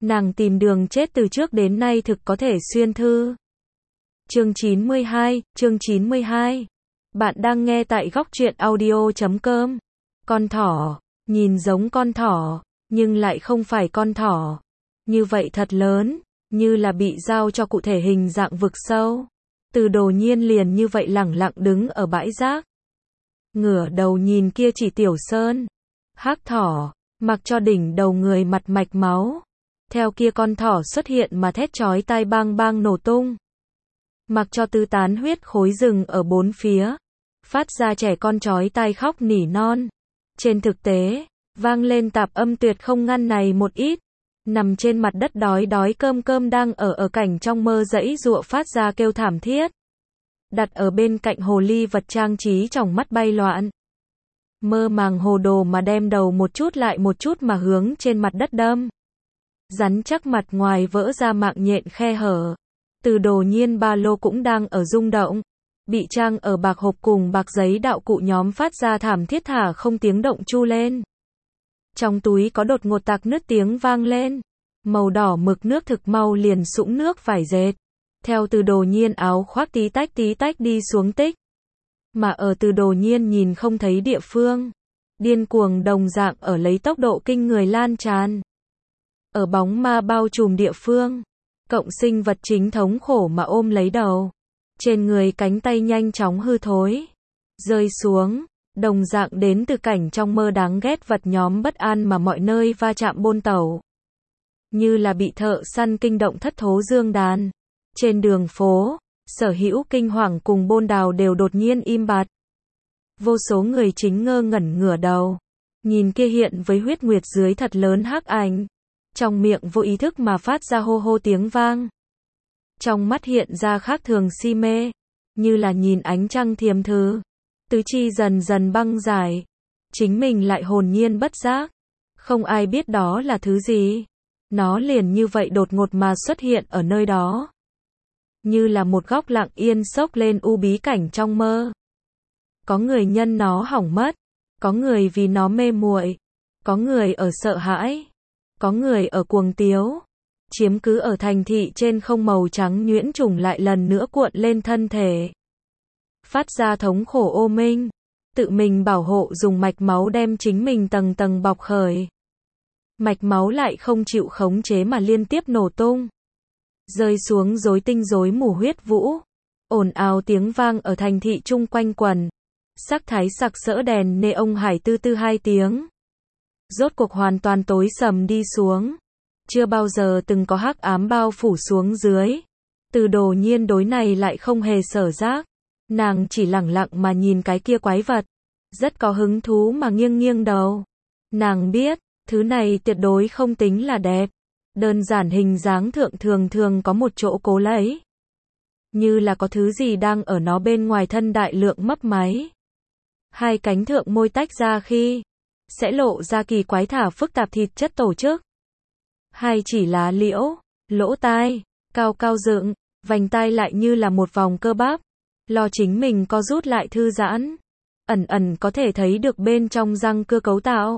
Nàng tìm đường chết từ trước đến nay thực có thể xuyên thư. Chương 92. Bạn đang nghe tại góc truyện audio.com. Con thỏ, nhìn giống con thỏ, nhưng lại không phải con thỏ. Như vậy thật lớn, như là bị giao cho cụ thể hình dạng vực sâu. Từ Đồ Nhiên liền như vậy lẳng lặng đứng ở bãi rác. Ngửa đầu nhìn kia chỉ tiểu sơn. Hắc thỏ, mặc cho đỉnh đầu người mặt mạch máu. Theo kia con thỏ xuất hiện mà thét chói tai bang bang nổ tung. Mặc cho tứ tán huyết khối rừng ở bốn phía. Phát ra trẻ con chói tai khóc nỉ non. Trên thực tế, vang lên tạp âm tuyệt không ngăn này một ít. Nằm trên mặt đất đói cơm đang ở cảnh trong mơ dãy giụa phát ra kêu thảm thiết. Đặt ở bên cạnh hồ ly vật trang trí trong mắt bay loạn. Mơ màng hồ đồ mà đem đầu một chút lại một chút mà hướng trên mặt đất đâm. Rắn chắc mặt ngoài vỡ ra mạng nhện khe hở. Từ Đồ Nhiên ba lô cũng đang ở rung động. Bị trang ở bạc hộp cùng bạc giấy đạo cụ nhóm phát ra thảm thiết thả không tiếng động chu lên. Trong túi có đột ngột tạc nứt tiếng vang lên. Màu đỏ mực nước thực mau liền sũng nước vải dệt. Theo Từ Đồ Nhiên áo khoác tí tách đi xuống tích. Mà ở Từ Đồ Nhiên nhìn không thấy địa phương. Điên cuồng đồng dạng ở lấy tốc độ kinh người lan tràn. Ở bóng ma bao trùm địa phương. Cộng sinh vật chính thống khổ mà ôm lấy đầu. Trên người cánh tay nhanh chóng hư thối. Rơi xuống. Đồng dạng đến từ cảnh trong mơ đáng ghét vật nhóm bất an mà mọi nơi va chạm bôn tẩu. Như là bị thợ săn kinh động thất thố dương đàn. Trên đường phố, sở hữu kinh hoàng cùng bôn đào đều đột nhiên im bặt. Vô số người chính ngơ ngẩn ngửa đầu. Nhìn kia hiện với huyết nguyệt dưới thật lớn hắc ảnh. Trong miệng vô ý thức mà phát ra hô hô tiếng vang. Trong mắt hiện ra khác thường si mê. Như là nhìn ánh trăng thiềm thứ. Tứ chi dần dần băng giải. Chính mình lại hồn nhiên bất giác. Không ai biết đó là thứ gì. Nó liền như vậy đột ngột mà xuất hiện ở nơi đó. Như là một góc lặng yên xốc lên u bí cảnh trong mơ. Có người nhân nó hỏng mất. Có người vì nó mê muội. Có người ở sợ hãi. Có người ở cuồng tiếu. Chiếm cứ ở thành thị trên không màu trắng nhuyễn trùng lại lần nữa cuộn lên thân thể. Phát ra thống khổ ô minh. Tự mình bảo hộ dùng mạch máu đem chính mình tầng tầng bọc khởi. Mạch máu lại không chịu khống chế mà liên tiếp nổ tung. Rơi xuống rối tinh rối mù huyết vũ. Ồn ào tiếng vang ở thành thị chung quanh quần. Sắc thái sặc sỡ đèn neon hải tư tư hai tiếng. Rốt cuộc hoàn toàn tối sầm đi xuống. Chưa bao giờ từng có hắc ám bao phủ xuống dưới. Từ Đồ Nhiên đối này lại không hề sở giác. Nàng chỉ lẳng lặng mà nhìn cái kia quái vật. Rất có hứng thú mà nghiêng nghiêng đầu. Nàng biết, thứ này tuyệt đối không tính là đẹp. Đơn giản hình dáng thường thường có một chỗ cố lấy. Như là có thứ gì đang ở nó bên ngoài thân đại lượng mấp máy. Hai cánh thượng môi tách ra khi sẽ lộ ra kỳ quái thả phức tạp thịt chất tổ chức. Hai chỉ lá liễu, lỗ tai, cao cao dựng, vành tai lại như là một vòng cơ bắp. Lo chính mình co rút lại thư giãn. Ẩn có thể thấy được bên trong răng cưa cấu tạo.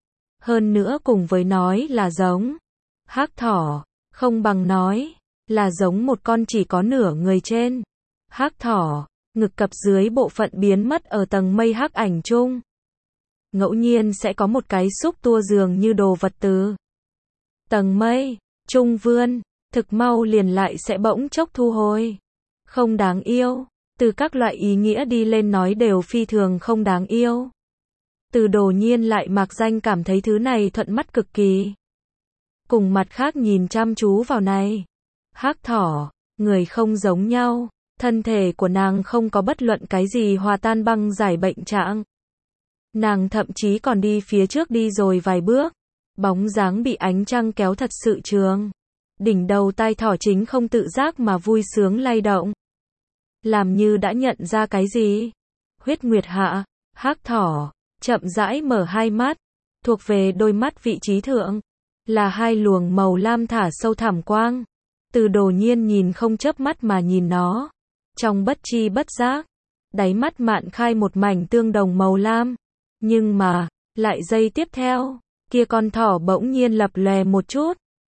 Hơn nữa cùng với nói là giống hắc thỏ, không bằng nói là giống một con chỉ có nửa người trên. Hắc thỏ, ngực cặp dưới bộ phận biến mất ở tầng mây hắc ảnh chung. Ngẫu nhiên sẽ có một cái xúc tua dường như đồ vật từ tầng mây trung vươn, thực mau liền lại sẽ bỗng chốc thu hồi. Không đáng yêu. Từ các loại ý nghĩa đi lên nói đều phi thường không đáng yêu. Từ Đồ Nhiên lại mặc danh cảm thấy thứ này thuận mắt cực kỳ. Cùng mặt khác nhìn chăm chú vào này. Hắc thỏ, người không giống nhau. Thân thể của nàng không có bất luận cái gì hòa tan băng giải bệnh trạng. Nàng thậm chí còn đi phía trước đi rồi vài bước. Bóng dáng bị ánh trăng kéo thật sự trường. Đỉnh đầu tai thỏ chính không tự giác mà vui sướng lay động. Làm như đã nhận ra cái gì. Huyết nguyệt hạ, hắc thỏ, chậm rãi mở hai mắt. Thuộc về đôi mắt vị trí thượng. Là hai luồng màu lam thả sâu thẳm quang. Từ Đồ Nhiên nhìn không chớp mắt mà nhìn nó. Trong bất chi bất giác. Đáy mắt mạn khai một mảnh tương đồng màu lam. Nhưng mà, lại giây tiếp theo. Kia con thỏ bỗng nhiên lập lòe một chút.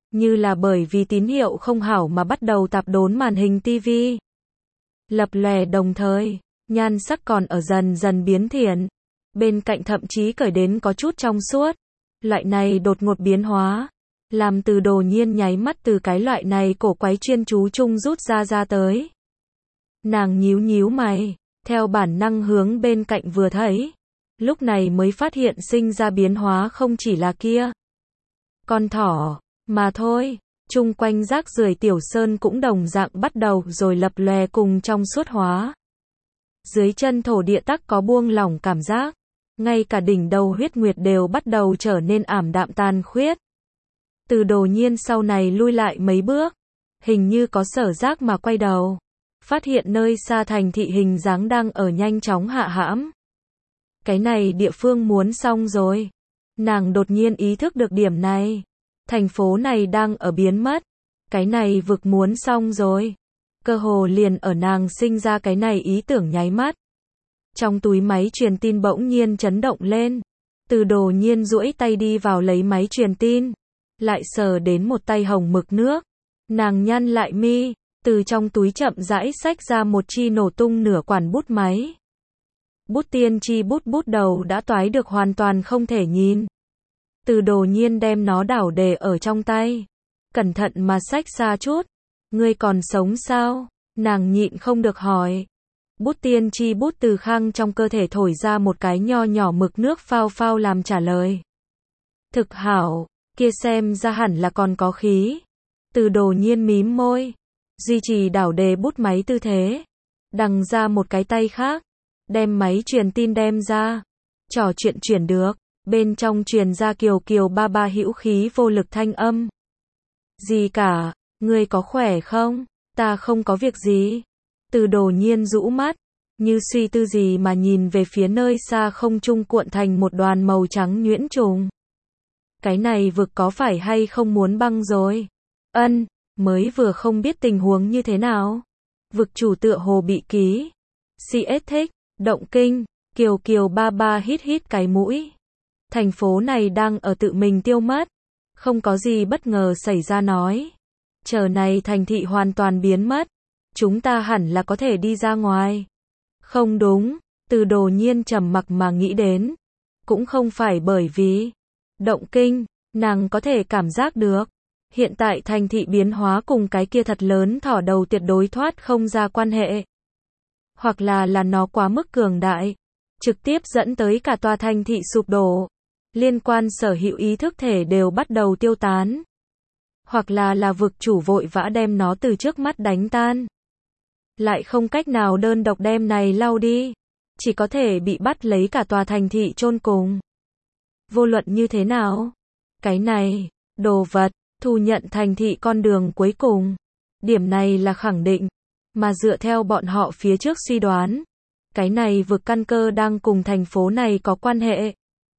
như là bởi vì tín hiệu không hảo mà bắt đầu tạp đốn màn hình tivi. Lập lòe đồng thời, nhan sắc còn ở dần dần biến thiện, bên cạnh thậm chí cởi đến có chút trong suốt. Loại này đột ngột biến hóa, làm Từ Đồ Nhiên nháy mắt từ cái loại này cổ quái chuyên chú chung rút ra tới. Nàng nhíu nhíu mày, theo bản năng hướng bên cạnh vừa thấy, lúc này mới phát hiện sinh ra biến hóa không chỉ là kia con thỏ, mà thôi, chung quanh rác rưởi tiểu sơn cũng đồng dạng bắt đầu rồi lập lòe cùng trong suốt hóa. Dưới chân thổ địa tắc có buông lỏng cảm giác, ngay cả đỉnh đầu huyết nguyệt đều bắt đầu trở nên ảm đạm tàn khuyết. Từ Đồ Nhiên sau này lui lại mấy bước, hình như có sở giác mà quay đầu, phát hiện nơi xa thành thị hình dáng đang ở nhanh chóng hạ hãm. Cái này địa phương muốn xong rồi. Nàng đột nhiên ý thức được điểm này. Thành phố này đang ở biến mất. Cái này vực muốn xong rồi. Cơ hồ liền ở nàng sinh ra cái này ý tưởng nháy mắt. Trong túi máy truyền tin bỗng nhiên chấn động lên. Từ Đồ Nhiên duỗi tay đi vào lấy máy truyền tin. Lại sờ đến một tay hồng mực nước. Nàng nhăn lại mi, từ trong túi chậm rãi xách ra một chi nổ tung nửa quản bút máy. Bút tiên tri bút đầu đã toái được hoàn toàn không thể nhìn. Từ Đồ Nhiên đem nó đảo để ở trong tay. Cẩn thận mà xách xa chút. Ngươi còn sống sao? Nàng nhịn không được hỏi. Bút tiên tri bút từ khang trong cơ thể thổi ra một cái nho nhỏ mực nước phao phao làm trả lời. Thực hảo, kia xem ra hẳn là còn có khí. Từ Đồ Nhiên mím môi, duy trì đảo đề bút máy tư thế. Đằng ra một cái tay khác, đem máy truyền tin đem ra. Trò chuyện chuyển được, bên trong truyền ra kiều kiều ba ba hữu khí vô lực thanh âm. Gì cả, ngươi có khỏe không? Ta không có việc gì. Từ Đồ Nhiên rũ mắt, như suy tư gì mà nhìn về phía nơi xa không trung cuộn thành một đoàn màu trắng nhuyễn trùng. Cái này vực có phải hay không muốn băng rồi? Ân, mới vừa không biết tình huống như thế nào. Vực chủ tựa hồ bị ký. CS thích, động kinh, kiều kiều ba ba hít hít cái mũi. Thành phố này đang ở tự mình tiêu mất. Không có gì bất ngờ xảy ra nói. Chờ này thành thị hoàn toàn biến mất. Chúng ta hẳn là có thể đi ra ngoài. Không đúng, Từ Đồ Nhiên trầm mặc mà nghĩ đến. Cũng không phải bởi vì động kinh, nàng có thể cảm giác được. Hiện tại thành thị biến hóa cùng cái kia thật lớn thỏ đầu tuyệt đối thoát không ra quan hệ. Hoặc là nó quá mức cường đại, trực tiếp dẫn tới cả tòa thành thị sụp đổ. Liên quan sở hữu ý thức thể đều bắt đầu tiêu tán. Hoặc là vực chủ vội vã đem nó từ trước mắt đánh tan. Lại không cách nào đơn độc đem này lau đi. Chỉ có thể bị bắt lấy cả tòa thành thị chôn cùng. Vô luận như thế nào? Cái này, đồ vật, thu nhận thành thị con đường cuối cùng. Điểm này là khẳng định. Mà dựa theo bọn họ phía trước suy đoán. Cái này vực căn cơ đang cùng thành phố này có quan hệ.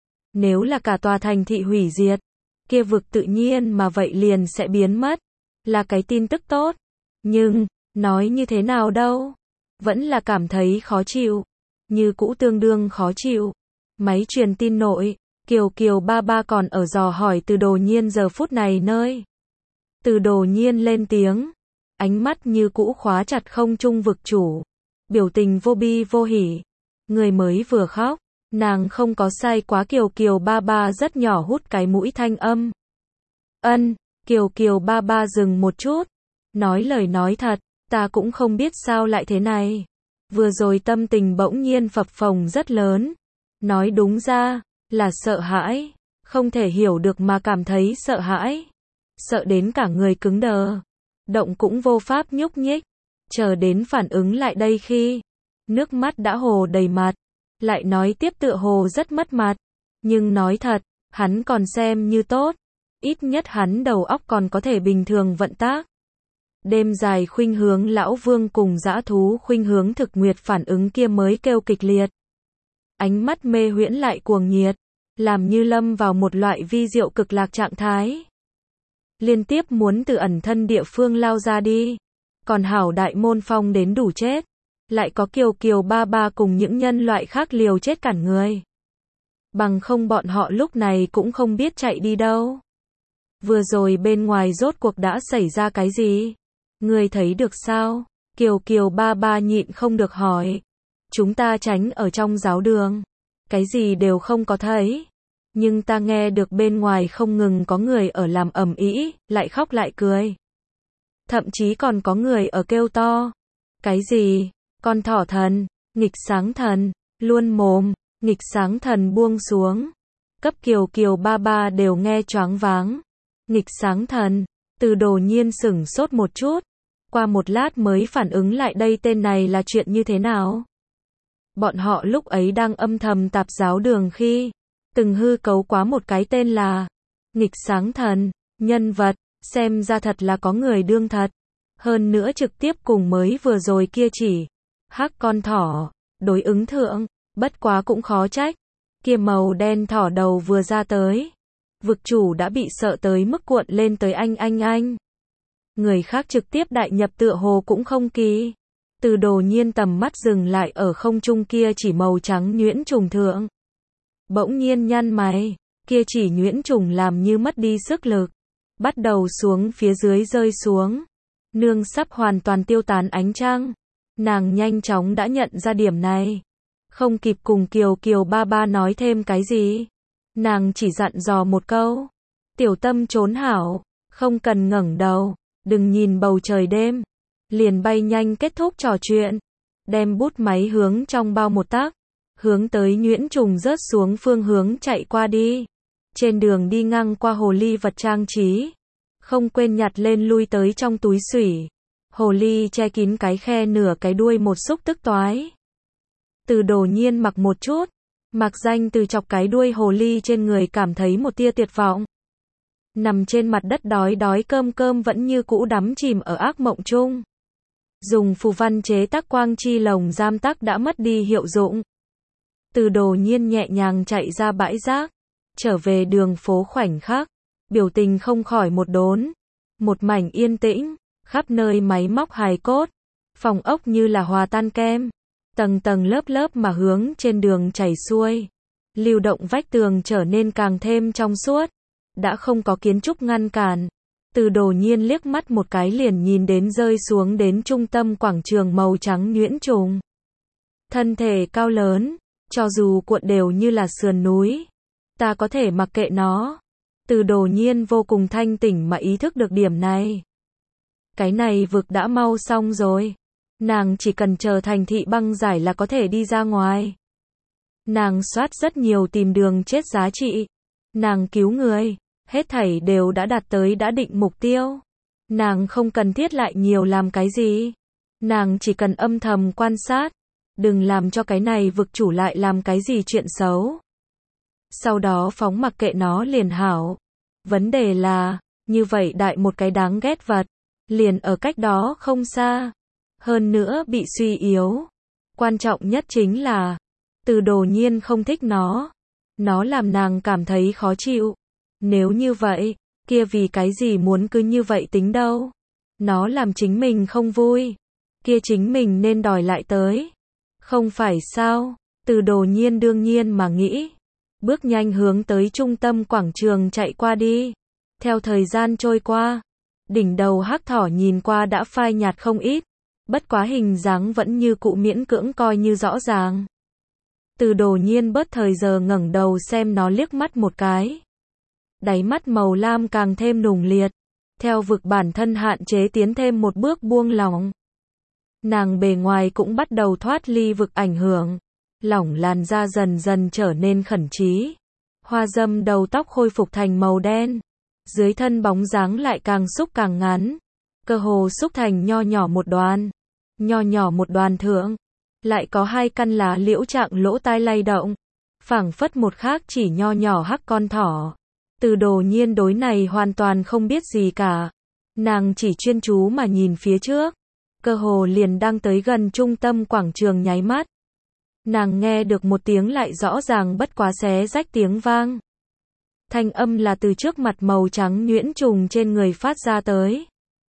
Nếu là cả tòa thành thị hủy diệt, kia vực tự nhiên mà vậy liền sẽ biến mất. Là cái tin tức tốt. Nhưng, nói như thế nào đâu? Vẫn là cảm thấy khó chịu. Như cũ tương đương khó chịu. Máy truyền tin nội, kiều kiều ba ba còn ở dò hỏi Từ Đồ Nhiên giờ phút này nơi. Từ Đồ Nhiên lên tiếng. Ánh mắt như cũ khóa chặt không trung vực chủ. Biểu tình vô bi vô hỉ. Người mới vừa khóc. Nàng không có sai quá, kiều kiều ba ba rất nhỏ hút cái mũi thanh âm. Ân, kiều kiều ba ba dừng một chút. Nói lời nói thật, ta cũng không biết sao lại thế này. Vừa rồi tâm tình bỗng nhiên phập phồng rất lớn. Nói đúng ra, là sợ hãi. Không thể hiểu được mà cảm thấy sợ hãi. Sợ đến cả người cứng đờ. Động cũng vô pháp nhúc nhích. Chờ đến phản ứng lại đây khi nước mắt đã hồ đầy mặt. Lại nói tiếp tựa hồ rất mất mặt. Nhưng nói thật, hắn còn xem như tốt. Ít nhất hắn đầu óc còn có thể bình thường vận tác. Đêm dài khuynh hướng lão vương cùng dã thú khuynh hướng thực nguyệt phản ứng kia mới kêu kịch liệt. Ánh mắt mê huyễn lại cuồng nhiệt. Làm như lâm vào một loại vi diệu cực lạc trạng thái. Liên tiếp muốn từ ẩn thân địa phương lao ra đi. Còn hảo đại môn phong đến đủ chết. Lại có kiều kiều ba ba cùng những nhân loại khác liều chết cản người. Bằng không bọn họ lúc này cũng không biết chạy đi đâu. Vừa rồi bên ngoài rốt cuộc đã xảy ra cái gì? Ngươi thấy được sao? Kiều Kiều ba ba nhịn không được hỏi. Chúng ta tránh ở trong giáo đường. Cái gì đều không có thấy. Nhưng ta nghe được bên ngoài không ngừng có người ở làm ầm ĩ, lại khóc lại cười. Thậm chí còn có người ở kêu to. Cái gì? Con thỏ thần, nghịch sáng thần, luôn mồm, nghịch sáng thần buông xuống. Cấp Kiều Kiều ba ba đều nghe choáng váng. Nghịch sáng thần, Từ Đồ Nhiên sửng sốt một chút. Qua một lát mới phản ứng lại đây tên này là chuyện như thế nào. Bọn họ lúc ấy đang âm thầm tạp giáo đường khi từng hư cấu quá một cái tên là nghịch sáng thần, nhân vật, xem ra thật là có người đương thật. Hơn nữa trực tiếp cùng mới vừa rồi kia chỉ hắc con thỏ, đối ứng thượng, bất quá cũng khó trách. Kia màu đen thỏ đầu vừa ra tới. Vực chủ đã bị sợ tới mức cuộn lên tới anh. Người khác trực tiếp đại nhập tựa hồ cũng không kỳ. Từ Đồ Nhiên tầm mắt dừng lại ở không trung kia chỉ màu trắng nhuyễn trùng thượng. Bỗng nhiên nhăn mày, kia chỉ nhuyễn trùng làm như mất đi sức lực. Bắt đầu xuống phía dưới rơi xuống. Nương sắp hoàn toàn tiêu tán ánh trăng. Nàng nhanh chóng đã nhận ra điểm này. Không kịp cùng Kiều Kiều ba ba nói thêm cái gì. Nàng chỉ dặn dò một câu. Tiểu Tâm trốn hảo, không cần ngẩng đầu, đừng nhìn bầu trời đêm. Liền bay nhanh kết thúc trò chuyện. Đem bút máy hướng trong bao một tắc. Hướng tới nhuyễn trùng rớt xuống phương hướng chạy qua đi. Trên đường đi ngang qua hồ ly vật trang trí. Không quên nhặt lên lui tới trong túi xủy. Hồ ly che kín cái khe nửa cái đuôi một xúc tức toái. Từ Đồ Nhiên mặc một chút. Mạc Danh từ chọc cái đuôi hồ ly trên người cảm thấy một tia tuyệt vọng. Nằm trên mặt đất đói cơm vẫn như cũ đắm chìm ở ác mộng chung. Dùng phù văn chế tác quang chi lồng giam tắc đã mất đi hiệu dụng. Từ Đồ Nhiên nhẹ nhàng chạy ra bãi rác. Trở về đường phố khoảnh khắc. Biểu tình không khỏi một đốn. Một mảnh yên tĩnh. Khắp nơi máy móc hài cốt. Phòng ốc như là hòa tan kem. Tầng tầng lớp mà hướng trên đường chảy xuôi. Lưu động vách tường trở nên càng thêm trong suốt. Đã không có kiến trúc ngăn cản. Từ Đồ Nhiên liếc mắt một cái liền nhìn đến rơi xuống đến trung tâm quảng trường màu trắng nhuyễn trùng. Thân thể cao lớn, cho dù cuộn đều như là sườn núi. Ta có thể mặc kệ nó. Từ Đồ Nhiên vô cùng thanh tỉnh mà ý thức được điểm này. Cái này vực đã mau xong rồi. Nàng chỉ cần chờ thành thị băng giải là có thể đi ra ngoài. Nàng soát rất nhiều tìm đường chết giá trị. Nàng cứu người. Hết thảy đều đã đạt tới đã định mục tiêu. Nàng không cần thiết lại nhiều làm cái gì. Nàng chỉ cần âm thầm quan sát. Đừng làm cho cái này vực chủ lại làm cái gì chuyện xấu. Sau đó phóng mặc kệ nó liền hảo. Vấn đề là, như vậy đại một cái đáng ghét vật. Liền ở cách đó không xa. Hơn nữa bị suy yếu. Quan trọng nhất chính là, Từ Đồ Nhiên không thích nó. Nó làm nàng cảm thấy khó chịu. Nếu như vậy, kia vì cái gì muốn cứ như vậy tính đâu. Nó làm chính mình không vui. Kia chính mình nên đòi lại tới. Không phải sao, Từ Đồ Nhiên đương nhiên mà nghĩ. Bước nhanh hướng tới trung tâm quảng trường chạy qua đi. Theo thời gian trôi qua, đỉnh đầu hắc thỏ nhìn qua đã phai nhạt không ít. Bất quá hình dáng vẫn như cụ miễn cưỡng coi như rõ ràng. Từ Đồ Nhiên bớt thời giờ ngẩng đầu xem nó liếc mắt một cái. Đáy mắt màu lam càng thêm nùng liệt. Theo vực bản thân hạn chế tiến thêm một bước buông lỏng. Nàng bề ngoài cũng bắt đầu thoát ly vực ảnh hưởng. Lỏng làn da dần dần trở nên khẩn trí. Hoa dâm đầu tóc khôi phục thành màu đen. Dưới thân bóng dáng lại càng xúc càng ngắn. Cơ hồ xúc thành nho nhỏ một đoàn. Nho nhỏ một đoàn thượng. Lại có hai căn lá liễu trạng lỗ tai lay động. Phảng phất một khác chỉ nho nhỏ hắc con thỏ. Từ Đồ Nhiên đối này hoàn toàn không biết gì cả. Nàng chỉ chuyên chú mà nhìn phía trước. Cơ hồ liền đang tới gần trung tâm quảng trường nháy mắt. Nàng nghe được một tiếng lại rõ ràng bất quá xé rách tiếng vang. Thanh âm là từ trước mặt màu trắng nhuyễn trùng trên người phát ra tới.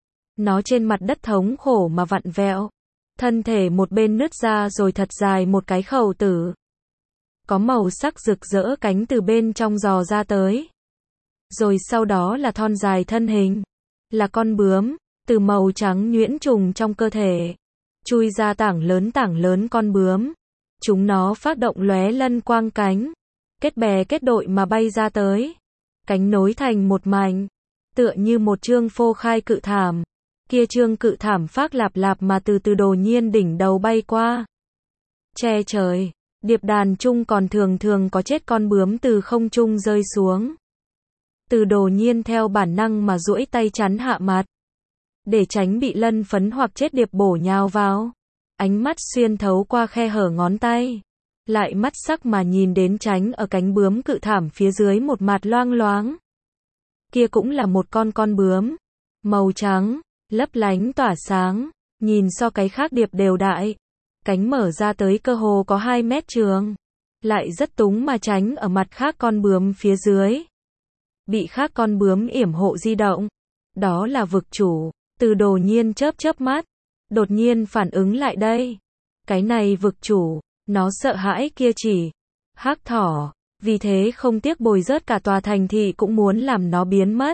Nó trên mặt đất thống khổ mà vặn vẹo. Thân thể một bên nứt ra rồi thật dài một cái khẩu tử. Có màu sắc rực rỡ cánh từ bên trong giò ra tới. rồi sau đó là thon dài thân hình, là con bướm, từ màu trắng nhuyễn trùng trong cơ thể, chui ra tảng lớn con bướm. Chúng nó phát động lóe lân quang cánh, kết bè kết đội mà bay ra tới. Cánh nối thành một mảnh, tựa như một chương phô khai cự thảm. Kia chương cự thảm phác lạp lạp mà từ Đồ Nhiên đỉnh đầu bay qua. Che trời, điệp đàn chung còn thường có chết con bướm từ không trung rơi xuống. Từ Đồ Nhiên theo bản năng mà duỗi tay chắn hạ mặt, để tránh bị lân phấn hoặc chết điệp bổ nhào vào. Ánh mắt xuyên thấu qua khe hở ngón tay, lại mắt sắc mà nhìn đến tránh ở cánh bướm cự thảm phía dưới một mặt loang loáng. Kia cũng là một con bướm, màu trắng, lấp lánh tỏa sáng, nhìn so cái khác điệp đều đại. Cánh mở ra tới cơ hồ có 2 mét trường, lại rất túng mà tránh ở mặt khác con bướm phía dưới. Bị khác con bướm yểm hộ di động. Đó là vực chủ. Từ Đồ Nhiên chớp mắt, đột nhiên phản ứng lại đây. Cái này vực chủ, nó sợ hãi kia chỉ hắc thỏ, vì thế không tiếc bồi rớt cả tòa thành thị cũng muốn làm nó biến mất.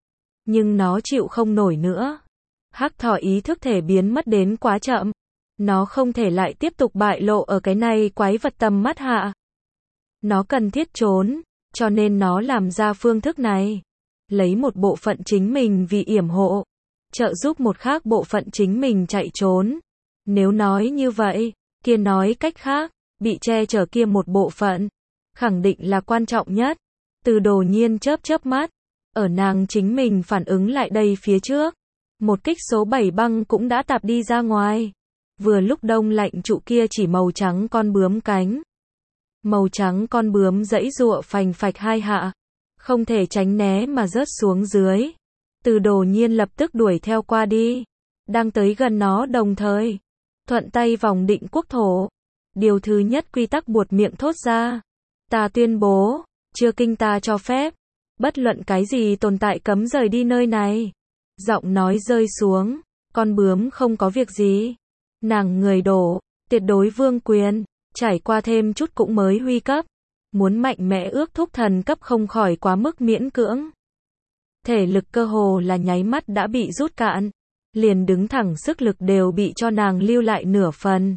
Nhưng nó chịu không nổi nữa. Hắc thỏ ý thức thể biến mất đến quá chậm. Nó không thể lại tiếp tục bại lộ ở cái này quái vật tầm mắt hạ. Nó cần thiết trốn, cho nên nó làm ra phương thức này. Lấy một bộ phận chính mình vì yểm hộ, trợ giúp một khác bộ phận chính mình chạy trốn. Nếu nói như vậy, kia nói cách khác, bị che chở kia một bộ phận, khẳng định là quan trọng nhất. Từ Đồ Nhiên chớp mắt, ở nàng chính mình phản ứng lại đây phía trước. Một kích số 7 băng cũng đã tạp đi ra ngoài. Vừa lúc đông lạnh trụ kia chỉ màu trắng con bướm cánh. Màu trắng con bướm giãy giụa phành phạch 2 hạ, không thể tránh né mà rớt xuống dưới. Từ Đồ Nhiên lập tức đuổi theo qua đi, đang tới gần nó đồng thời, thuận tay vòng định quốc thổ. Điều thứ nhất quy tắc buột miệng thốt ra. Ta tuyên bố, chưa kinh ta cho phép, bất luận cái gì tồn tại cấm rời đi nơi này. Giọng nói rơi xuống, con bướm không có việc gì. Nàng người đổ, tuyệt đối vương quyền, trải qua thêm chút cũng mới huy cấp. Muốn mạnh mẽ ước thúc thần cấp không khỏi quá mức miễn cưỡng. Thể lực cơ hồ là nháy mắt đã bị rút cạn. Liền đứng thẳng sức lực đều bị cho nàng lưu lại nửa phần.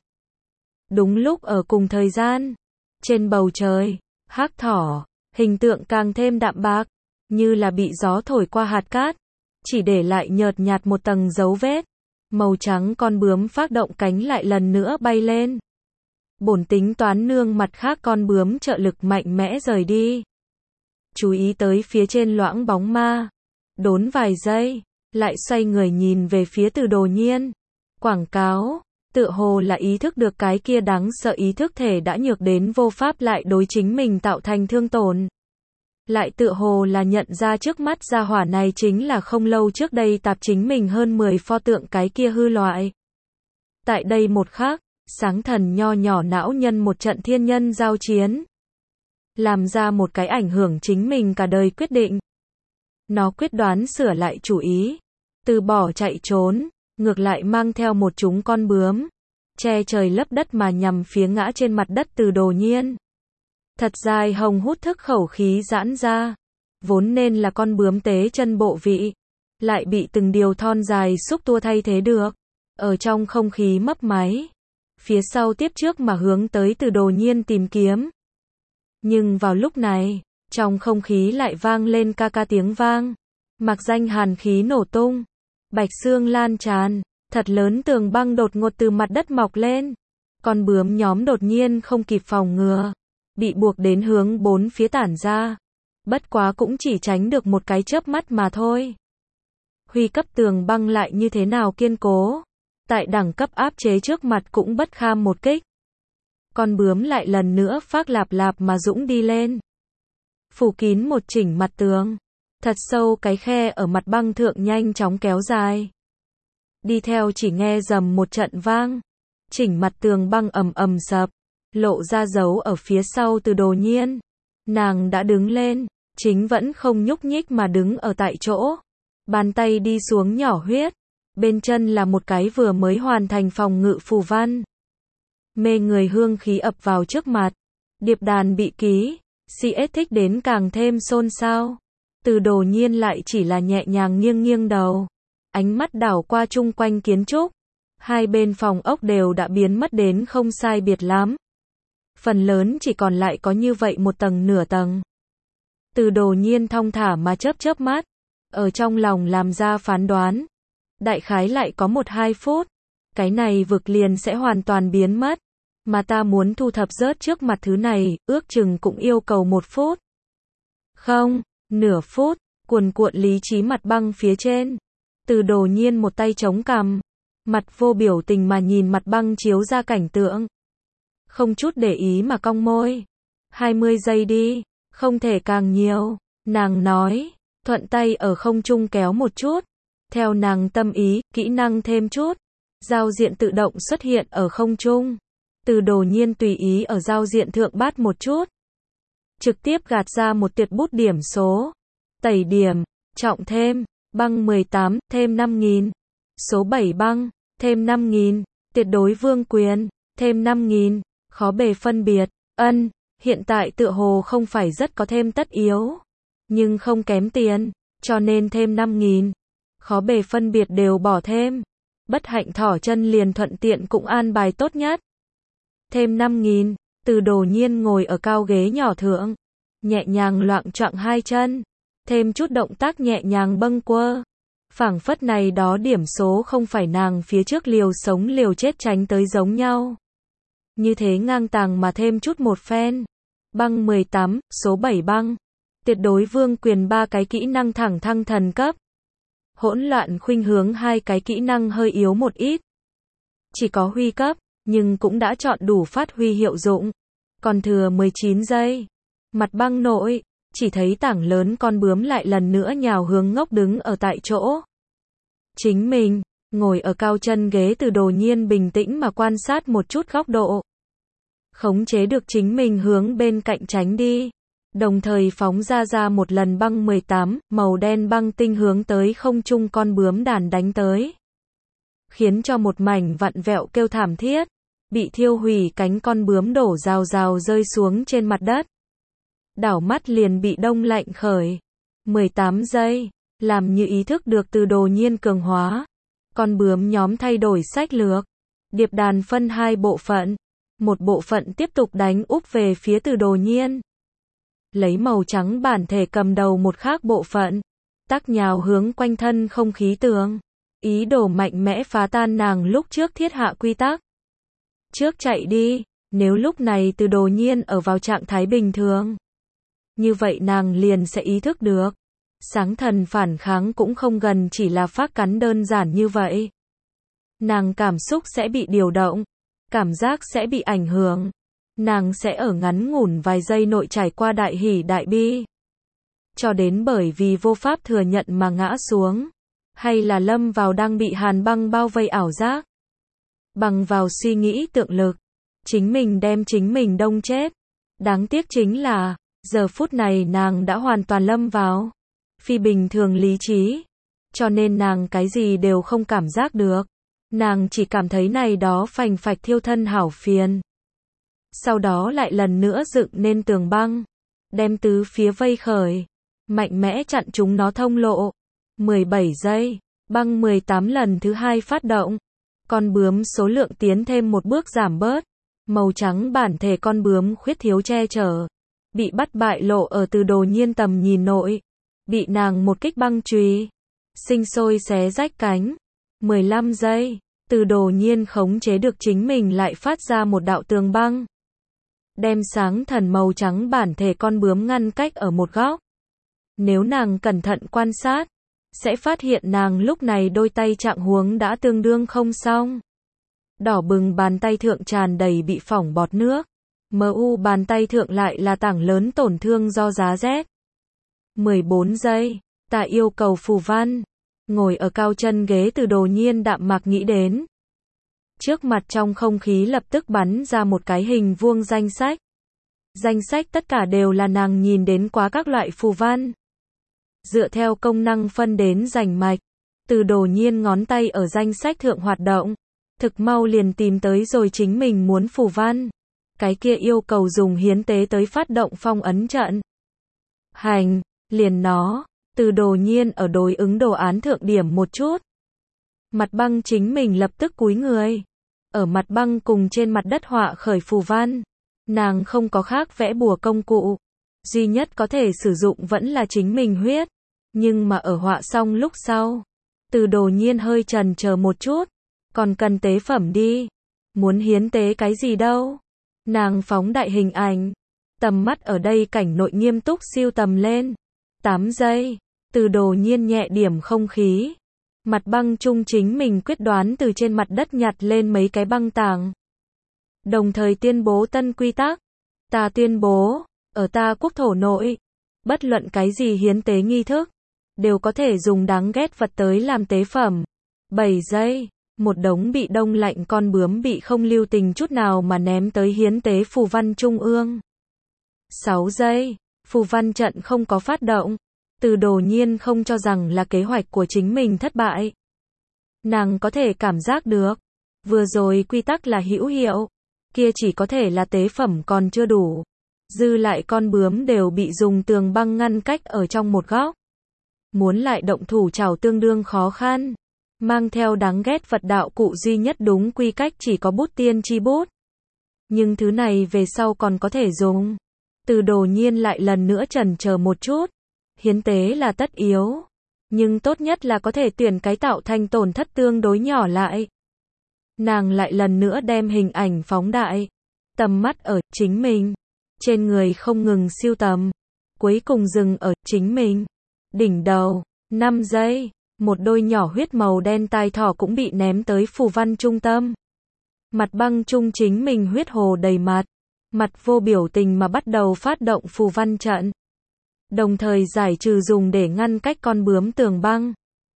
Đúng lúc ở cùng thời gian, trên bầu trời, hắc thỏ, hình tượng càng thêm đạm bạc, như là bị gió thổi qua hạt cát, chỉ để lại nhợt nhạt một tầng dấu vết. Màu trắng con bướm phát động cánh lại lần nữa bay lên. Bổn tính toán nương mặt khác con bướm trợ lực mạnh mẽ rời đi. Chú ý tới phía trên loãng bóng ma. Đốn vài giây, lại xoay người nhìn về phía Từ Đồ Nhiên. Quảng cáo, tựa hồ là ý thức được cái kia đáng sợ ý thức thể đã nhược đến vô pháp lại đối chính mình tạo thành thương tổn. Lại tựa hồ là nhận ra trước mắt gia hỏa này chính là không lâu trước đây tạp chính mình hơn 10 pho tượng cái kia hư loại. Tại đây một khắc, sáng thần nho nhỏ não nhân một trận thiên nhân giao chiến. Làm ra một cái ảnh hưởng chính mình cả đời quyết định. Nó quyết đoán sửa lại chủ ý. Từ bỏ chạy trốn, ngược lại mang theo một chúng con bướm. Che trời lấp đất mà nhằm phía ngã trên mặt đất Từ Đồ Nhiên. Thật dài hồng hút thức khẩu khí giãn ra. Vốn nên là con bướm tế chân bộ vị. Lại bị từng điều thon dài xúc tua thay thế được. Ở trong không khí mấp máy. Phía sau tiếp trước mà hướng tới Từ Đồ Nhiên tìm kiếm. Nhưng vào lúc này, trong không khí lại vang lên ca ca tiếng vang. Mặc danh hàn khí nổ tung. Bạch xương lan tràn. Thật lớn tường băng đột ngột từ mặt đất mọc lên. Con bướm nhóm đột nhiên không kịp phòng ngừa. Bị buộc đến hướng bốn phía tản ra. Bất quá cũng chỉ tránh được một cái chớp mắt mà thôi. Huy cấp tường băng lại như thế nào kiên cố. Tại đẳng cấp áp chế trước mặt cũng bất kham một kích. Con bướm lại lần nữa phác lạp lạp mà dũng đi lên. Phủ kín một chỉnh mặt tường. Thật sâu cái khe ở mặt băng thượng nhanh chóng kéo dài. Đi theo chỉ nghe rầm một trận vang. Chỉnh mặt tường băng ầm ầm sập. Lộ ra dấu ở phía sau Từ Đồ Nhiên. Nàng đã đứng lên. Chính vẫn không nhúc nhích mà đứng ở tại chỗ. Bàn tay đi xuống nhỏ huyết. Bên chân là một cái vừa mới hoàn thành phòng ngự phù văn. Mê người hương khí ập vào trước mặt. Điệp đàn bị ký. CS thích đến càng thêm xôn xao. Từ Đồ Nhiên lại chỉ là nhẹ nhàng nghiêng nghiêng đầu. Ánh mắt đảo qua chung quanh kiến trúc. Hai bên phòng ốc đều đã biến mất đến không sai biệt lắm. Phần lớn chỉ còn lại có như vậy một tầng nửa tầng. Từ Đồ Nhiên thong thả mà chớp chớp mắt. Ở trong lòng làm ra phán đoán. Đại khái lại có 1-2 phút. Cái này vực liền sẽ hoàn toàn biến mất. Mà ta muốn thu thập rớt trước mặt thứ này, ước chừng cũng yêu cầu 1 phút. Không, nửa phút, cuồn cuộn lý trí mặt băng phía trên. Từ Đồ Nhiên một tay chống cằm, mặt vô biểu tình mà nhìn mặt băng chiếu ra cảnh tượng. Không chút để ý mà cong môi. 20 giây đi, không thể càng nhiều, nàng nói, thuận tay ở không trung kéo một chút. Theo nàng tâm ý, kỹ năng thêm chút. Giao diện tự động xuất hiện ở không trung. Từ Đồ Nhiên tùy ý ở giao diện thượng bát một chút. Trực tiếp gạt ra một tuyệt bút điểm số. Tẩy điểm, trọng thêm, băng 18, thêm 5.000. Số 7 băng, thêm 5.000. Tuyệt đối vương quyền, thêm 5.000. Khó bề phân biệt, hiện tại tựa hồ không phải rất có thêm tất yếu. Nhưng không kém tiền, cho nên thêm 5.000. Khó bề phân biệt đều bỏ thêm. Bất hạnh thỏ chân liền thuận tiện cũng an bài tốt nhất. Thêm 5.000, Từ Đồ Nhiên ngồi ở cao ghế nhỏ thượng. Nhẹ nhàng loạng choạng hai chân. Thêm chút động tác nhẹ nhàng bâng quơ. Phảng phất này đó điểm số không phải nàng phía trước liều sống liều chết tránh tới giống nhau. Như thế ngang tàng mà thêm chút một phen. Băng 18, số 7 băng. Tuyệt đối vương quyền 3 cái kỹ năng thẳng thăng thần cấp. Hỗn loạn khuynh hướng 2 cái kỹ năng hơi yếu một ít. Chỉ có huy cấp, nhưng cũng đã chọn đủ phát huy hiệu dụng. Còn thừa 19 giây. Mặt băng nội, chỉ thấy tảng lớn con bướm lại lần nữa nhào hướng ngốc đứng ở tại chỗ. Chính mình, ngồi ở cao chân ghế Từ Đồ Nhiên bình tĩnh mà quan sát một chút góc độ. Khống chế được chính mình hướng bên cạnh tránh đi. Đồng thời phóng ra một lần băng 18, màu đen băng tinh hướng tới không trung con bướm đàn đánh tới. Khiến cho một mảnh vặn vẹo kêu thảm thiết. Bị thiêu hủy cánh con bướm đổ rào rào rơi xuống trên mặt đất. Đảo mắt liền bị đông lạnh khởi. 18 giây, làm như ý thức được Từ Đồ Nhiên cường hóa. Con bướm nhóm thay đổi sách lược. Điệp đàn phân 2 bộ phận. Một bộ phận tiếp tục đánh úp về phía Từ Đồ Nhiên. Lấy màu trắng bản thể cầm đầu một khác bộ phận. Tắc nhào hướng quanh thân không khí tường. Ý đồ mạnh mẽ phá tan nàng lúc trước thiết hạ quy tắc. Trước chạy đi, nếu lúc này Từ Đồ Nhiên ở vào trạng thái bình thường. Như vậy nàng liền sẽ ý thức được. Sáng thần phản kháng cũng không gần chỉ là phát cắn đơn giản như vậy. Nàng cảm xúc sẽ bị điều động. Cảm giác sẽ bị ảnh hưởng. Nàng sẽ ở ngắn ngủn vài giây nội trải qua đại hỉ đại bi. Cho đến bởi vì vô pháp thừa nhận mà ngã xuống. Hay là lâm vào đang bị hàn băng bao vây ảo giác. Bằng vào suy nghĩ tượng lực. Chính mình đem chính mình đông chết. Đáng tiếc chính là, giờ phút này nàng đã hoàn toàn lâm vào phi bình thường lý trí. Cho nên nàng cái gì đều không cảm giác được. Nàng chỉ cảm thấy này đó phành phạch thiêu thân hảo phiền. Sau đó lại lần nữa dựng nên tường băng. Đem tứ phía vây khởi. Mạnh mẽ chặn chúng nó thông lộ. 17 giây. Băng 18 lần thứ 2 phát động. Con bướm số lượng tiến thêm một bước giảm bớt. Màu trắng bản thể con bướm khuyết thiếu che chở. Bị bắt bại lộ ở Từ Đồ Nhiên tầm nhìn nội. Bị nàng một kích băng chùy. Sinh sôi xé rách cánh. 15 giây. Từ Đồ Nhiên khống chế được chính mình lại phát ra một đạo tường băng. Đem sáng thần màu trắng bản thể con bướm ngăn cách ở một góc. Nếu nàng cẩn thận quan sát, sẽ phát hiện nàng lúc này đôi tay trạng huống đã tương đương không xong. Đỏ bừng bàn tay thượng tràn đầy bị phỏng bọt nước. MU bàn tay thượng lại là tảng lớn tổn thương do giá rét. 14 giây, ta yêu cầu phù văn. Ngồi ở cao chân ghế Từ Đồ Nhiên đạm mạc nghĩ đến. Trước mặt trong không khí lập tức bắn ra một cái hình vuông danh sách. Danh sách tất cả đều là nàng nhìn đến quá các loại phù văn. Dựa theo công năng phân đến rành mạch. Từ Đồ Nhiên ngón tay ở danh sách thượng hoạt động. Thực mau liền tìm tới rồi chính mình muốn phù văn. Cái kia yêu cầu dùng hiến tế tới phát động phong ấn trận. Hành, liền nó, Từ Đồ Nhiên ở đối ứng đồ án thượng điểm một chút. Mặt băng chính mình lập tức cúi người. Ở mặt băng cùng trên mặt đất họa khởi phù văn. Nàng không có khác vẽ bùa công cụ. Duy nhất có thể sử dụng vẫn là chính mình huyết. Nhưng mà ở họa xong lúc sau. Từ Đồ Nhiên hơi chần chờ một chút. Còn cần tế phẩm đi. Muốn hiến tế cái gì đâu. Nàng phóng đại hình ảnh. Tầm mắt ở đây cảnh nội nghiêm túc siêu tầm lên. 8 giây. Từ Đồ Nhiên nhẹ điểm không khí. Mặt băng trung chính mình quyết đoán từ trên mặt đất nhặt lên mấy cái băng tảng. Đồng thời tuyên bố tân quy tắc. Ta tuyên bố, ở ta quốc thổ nội, bất luận cái gì hiến tế nghi thức, đều có thể dùng đáng ghét vật tới làm tế phẩm. 7 giây. Một đống bị đông lạnh con bướm bị không lưu tình chút nào mà ném tới hiến tế phù văn trung ương. 6 giây. Phù văn trận không có phát động. Từ Đồ Nhiên không cho rằng là kế hoạch của chính mình thất bại. Nàng có thể cảm giác được. Vừa rồi quy tắc là hữu hiệu. Kia chỉ có thể là tế phẩm còn chưa đủ. Dư lại con bướm đều bị dùng tường băng ngăn cách ở trong một góc. Muốn lại động thủ chảo tương đương khó khăn. Mang theo đáng ghét vật đạo cụ duy nhất đúng quy cách chỉ có bút tiên tri bút. Nhưng thứ này về sau còn có thể dùng. Từ Đồ Nhiên lại lần nữa chần chờ một chút. Hiến tế là tất yếu. Nhưng tốt nhất là có thể tuyển cái tạo thành tổn thất tương đối nhỏ lại. Nàng lại lần nữa đem hình ảnh phóng đại. Tầm mắt ở chính mình. Trên người không ngừng siêu tầm. Cuối cùng dừng ở chính mình. Đỉnh đầu. 5 giây. Một đôi nhỏ huyết màu đen tai thỏ cũng bị ném tới phù văn trung tâm. Mặt băng trung chính mình huyết hồ đầy mặt. Mặt vô biểu tình mà bắt đầu phát động phù văn trận. Đồng thời giải trừ dùng để ngăn cách con bướm tường băng.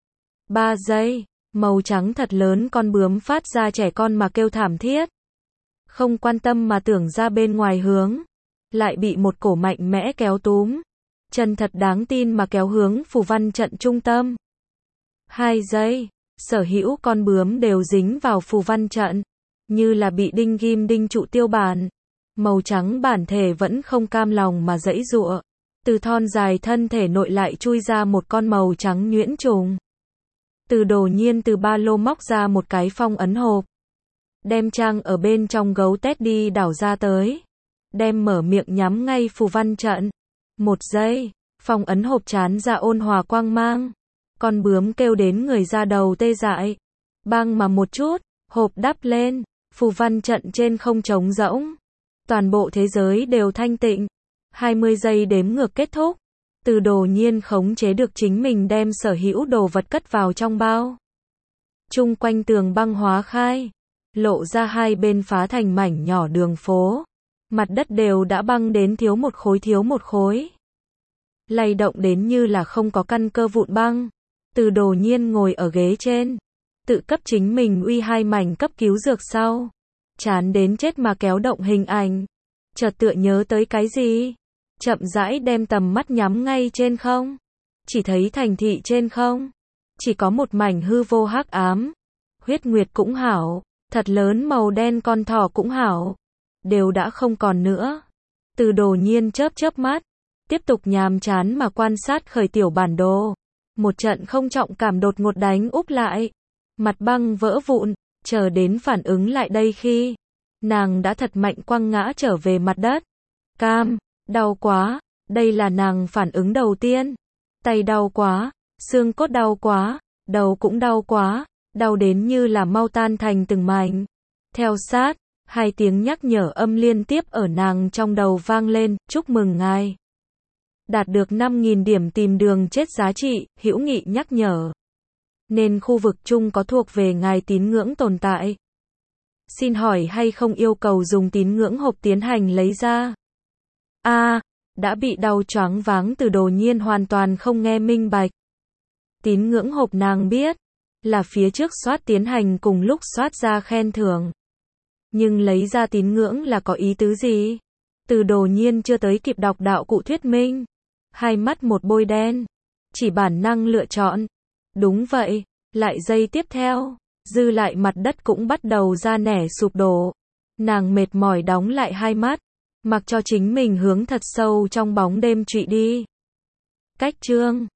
3 giây. Màu trắng thật lớn con bướm phát ra trẻ con mà kêu thảm thiết. Không quan tâm mà tưởng ra bên ngoài hướng. Lại bị một cổ mạnh mẽ kéo túm. Chân thật đáng tin mà kéo hướng phù văn trận trung tâm. 2 giây. Sở hữu con bướm đều dính vào phù văn trận. Như là bị đinh ghim đinh trụ tiêu bản. Màu trắng bản thể vẫn không cam lòng mà giãy giụa. Từ thon dài thân thể nội lại chui ra một con màu trắng nhuyễn trùng. Từ Đồ Nhiên từ ba lô móc ra một cái phong ấn hộp. Đem trang ở bên trong gấu Teddy đảo ra tới. Đem mở miệng nhắm ngay phù văn trận. 1 giây. Phong ấn hộp chán ra ôn hòa quang mang. Con bướm kêu đến người ra đầu tê dại. Bang mà một chút. Hộp đắp lên. Phù văn trận trên không trống rỗng. Toàn bộ thế giới đều thanh tịnh. 20 giây đếm ngược kết thúc. Từ Đồ Nhiên khống chế được chính mình đem sở hữu đồ vật cất vào trong bao. Chung quanh tường băng hóa khai. Lộ ra hai bên phá thành mảnh nhỏ đường phố. Mặt đất đều đã băng đến thiếu một khối. Lay động đến như là không có căn cơ vụn băng. Từ Đồ Nhiên ngồi ở ghế trên. Tự cấp chính mình uy 2 mảnh cấp cứu dược sau. Chán đến chết mà kéo động hình ảnh. Chợt tựa nhớ tới cái gì. Chậm rãi đem tầm mắt nhắm ngay trên không. Chỉ thấy thành thị trên không. Chỉ có một mảnh hư vô hắc ám. Huyết nguyệt cũng hảo. Thật lớn màu đen con thỏ cũng hảo. Đều đã không còn nữa. Từ Đồ Nhiên chớp mắt. Tiếp tục nhàm chán mà quan sát khởi tiểu bản đồ. Một trận không trọng cảm đột ngột đánh úp lại. Mặt băng vỡ vụn. Chờ đến phản ứng lại đây khi. Nàng đã thật mạnh quăng ngã trở về mặt đất. Cam. Đau quá. Đây là nàng phản ứng đầu tiên. Tay đau quá. Xương cốt đau quá. Đầu cũng đau quá. Đau đến như là mau tan thành từng mảnh. Theo sát. 2 tiếng nhắc nhở âm liên tiếp ở nàng trong đầu vang lên. Chúc mừng ngài. Đạt được 5.000 điểm tìm đường chết giá trị. Hữu nghị nhắc nhở. Nên khu vực chung có thuộc về ngài tín ngưỡng tồn tại. Xin hỏi hay không yêu cầu dùng tín ngưỡng hộp tiến hành lấy ra? Đã bị đau choáng váng Từ Đồ Nhiên hoàn toàn không nghe minh bạch. Tín ngưỡng hộp nàng biết, là phía trước soát tiến hành cùng lúc soát ra khen thưởng. Nhưng lấy ra tín ngưỡng là có ý tứ gì? Từ Đồ Nhiên chưa tới kịp đọc đạo cụ thuyết minh. Hai mắt một bôi đen. Chỉ bản năng lựa chọn. Đúng vậy, lại giây tiếp theo, dư lại mặt đất cũng bắt đầu ra nẻ sụp đổ. Nàng mệt mỏi đóng lại hai mắt. Mặc cho chính mình hướng thật sâu trong bóng đêm trụy đi. Cách chương